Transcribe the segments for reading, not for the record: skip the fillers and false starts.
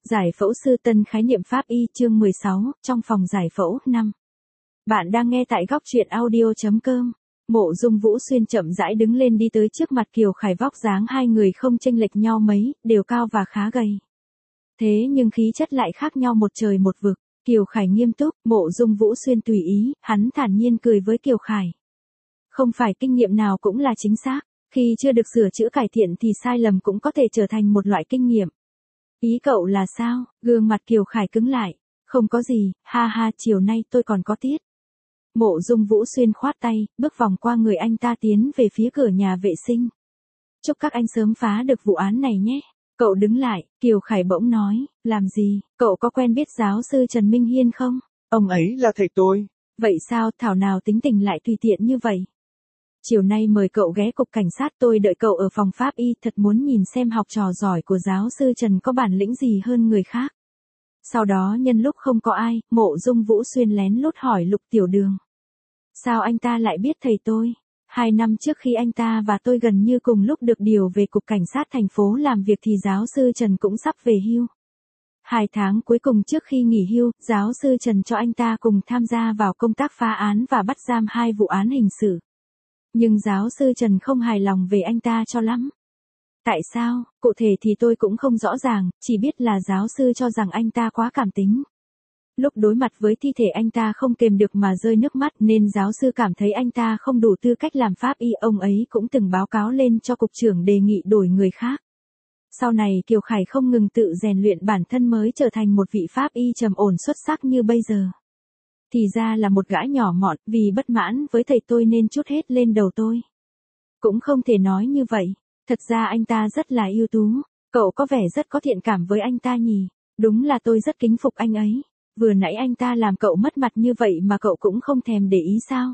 Giải phẫu sư tân khái niệm pháp y chương 16, trong phòng giải phẫu, 5. Bạn đang nghe tại góc truyện audio.com. Mộ Dung Vũ Xuyên chậm rãi đứng lên đi tới trước mặt Kiều Khải, vóc dáng hai người không chênh lệch nhau mấy, đều cao và khá gầy. Thế nhưng khí chất lại khác nhau một trời một vực. Kiều Khải nghiêm túc, Mộ Dung Vũ Xuyên tùy ý, hắn thản nhiên cười với Kiều Khải. Không phải kinh nghiệm nào cũng là chính xác, khi chưa được sửa chữa cải thiện thì sai lầm cũng có thể trở thành một loại kinh nghiệm. Ý cậu là sao? Gương mặt Kiều Khải cứng lại. Không có gì, ha ha, chiều nay tôi còn có tiết. Mộ Dung Vũ Xuyên khoát tay, bước vòng qua người anh ta tiến về phía cửa nhà vệ sinh. Chúc các anh sớm phá được vụ án này nhé. Cậu đứng lại, Kiều Khải bỗng nói, làm gì, cậu có quen biết giáo sư Trần Minh Hiên không? Ông ấy là thầy tôi. Vậy sao, thảo nào tính tình lại tùy tiện như vậy? Chiều nay mời cậu ghé cục cảnh sát, tôi đợi cậu ở phòng pháp y, thật muốn nhìn xem học trò giỏi của giáo sư Trần có bản lĩnh gì hơn người khác. Sau đó nhân lúc không có ai, Mộ Dung Vũ Xuyên lén lút hỏi Lục Tiểu Đường. Sao anh ta lại biết thầy tôi? 2 năm trước khi anh ta và tôi gần như cùng lúc được điều về cục cảnh sát thành phố làm việc thì giáo sư Trần cũng sắp về hưu. 2 tháng cuối cùng trước khi nghỉ hưu, giáo sư Trần cho anh ta cùng tham gia vào công tác phá án và bắt giam 2 vụ án hình sự. Nhưng giáo sư Trần không hài lòng về anh ta cho lắm. Tại sao, cụ thể thì tôi cũng không rõ ràng, chỉ biết là giáo sư cho rằng anh ta quá cảm tính. Lúc đối mặt với thi thể anh ta không kềm được mà rơi nước mắt nên giáo sư cảm thấy anh ta không đủ tư cách làm pháp y, ông ấy cũng từng báo cáo lên cho cục trưởng đề nghị đổi người khác. Sau này Kiều Khải không ngừng tự rèn luyện bản thân mới trở thành một vị pháp y trầm ổn xuất sắc như bây giờ. Thì ra là một gã nhỏ mọn, vì bất mãn với thầy tôi nên trút hết lên đầu tôi. Cũng không thể nói như vậy, thật ra anh ta rất là ưu tú, cậu có vẻ rất có thiện cảm với anh ta nhỉ, đúng là tôi rất kính phục anh ấy, vừa nãy anh ta làm cậu mất mặt như vậy mà cậu cũng không thèm để ý sao?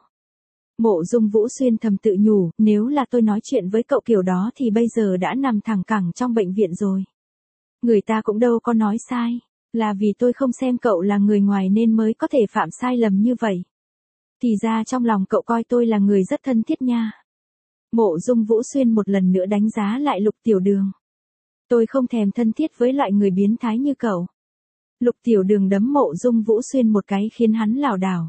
Mộ Dung Vũ Xuyên thầm tự nhủ, nếu là tôi nói chuyện với cậu kiểu đó thì bây giờ đã nằm thẳng cẳng trong bệnh viện rồi. Người ta cũng đâu có nói sai. Là vì tôi không xem cậu là người ngoài nên mới có thể phạm sai lầm như vậy. Thì ra trong lòng cậu coi tôi là người rất thân thiết nha. Mộ Dung Vũ Xuyên một lần nữa đánh giá lại Lục Tiểu Đường. Tôi không thèm thân thiết với loại người biến thái như cậu. Lục Tiểu Đường đấm Mộ Dung Vũ Xuyên một cái khiến hắn lảo đảo.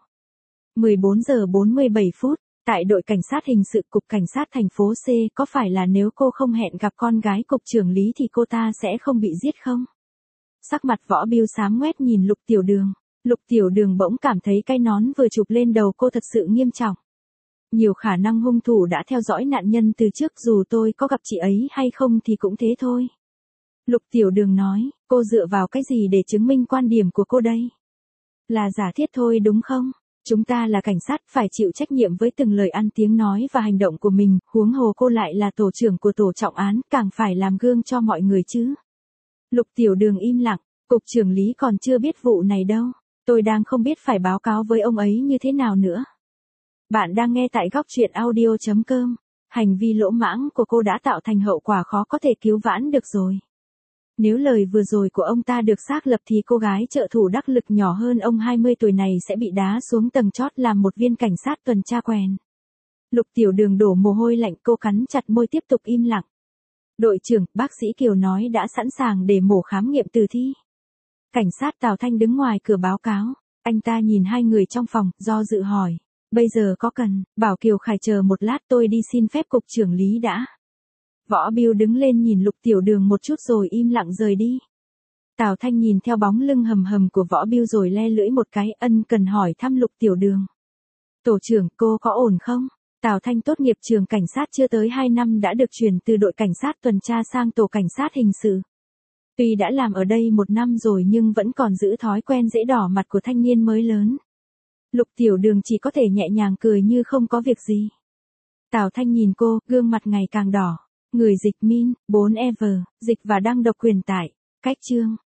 14 giờ 47 phút, tại đội cảnh sát hình sự cục cảnh sát thành phố C, có phải là nếu cô không hẹn gặp con gái cục trưởng Lý thì cô ta sẽ không bị giết không? Sắc mặt Võ Biêu xám ngoét nhìn Lục Tiểu Đường. Lục Tiểu Đường bỗng cảm thấy cái nón vừa chụp lên đầu cô thật sự nghiêm trọng. Nhiều khả năng hung thủ đã theo dõi nạn nhân từ trước, dù tôi có gặp chị ấy hay không thì cũng thế thôi. Lục Tiểu Đường nói, cô dựa vào cái gì để chứng minh quan điểm của cô đây? Là giả thiết thôi đúng không? Chúng ta là cảnh sát phải chịu trách nhiệm với từng lời ăn tiếng nói và hành động của mình, huống hồ cô lại là tổ trưởng của tổ trọng án, càng phải làm gương cho mọi người chứ. Lục Tiểu Đường im lặng, cục trưởng Lý còn chưa biết vụ này đâu, tôi đang không biết phải báo cáo với ông ấy như thế nào nữa. Bạn đang nghe tại góc truyện audio.com, hành vi lỗ mãng của cô đã tạo thành hậu quả khó có thể cứu vãn được rồi. Nếu lời vừa rồi của ông ta được xác lập thì cô gái trợ thủ đắc lực nhỏ hơn ông 20 tuổi này sẽ bị đá xuống tầng chót làm một viên cảnh sát tuần tra quèn. Lục Tiểu Đường đổ mồ hôi lạnh, cô cắn chặt môi tiếp tục im lặng. Đội trưởng, bác sĩ Kiều nói đã sẵn sàng để mổ khám nghiệm tử thi. Cảnh sát Tào Thanh đứng ngoài cửa báo cáo. Anh ta nhìn hai người trong phòng, do dự hỏi. Bây giờ có cần, bảo Kiều Khải chờ một lát, tôi đi xin phép cục trưởng Lý đã. Võ Biêu đứng lên nhìn Lục Tiểu Đường một chút rồi im lặng rời đi. Tào Thanh nhìn theo bóng lưng hầm hầm của Võ Biêu rồi le lưỡi một cái, ân cần hỏi thăm Lục Tiểu Đường. Tổ trưởng, cô có ổn không? Tào Thanh tốt nghiệp trường cảnh sát chưa tới 2 năm đã được chuyển từ đội cảnh sát tuần tra sang tổ cảnh sát hình sự. Tuy đã làm ở đây 1 năm rồi nhưng vẫn còn giữ thói quen dễ đỏ mặt của thanh niên mới lớn. Lục Tiểu Đường chỉ có thể nhẹ nhàng cười như không có việc gì. Tào Thanh nhìn cô, gương mặt ngày càng đỏ. Người dịch Min, 4ever, dịch và đăng độc quyền tại. Cách chương.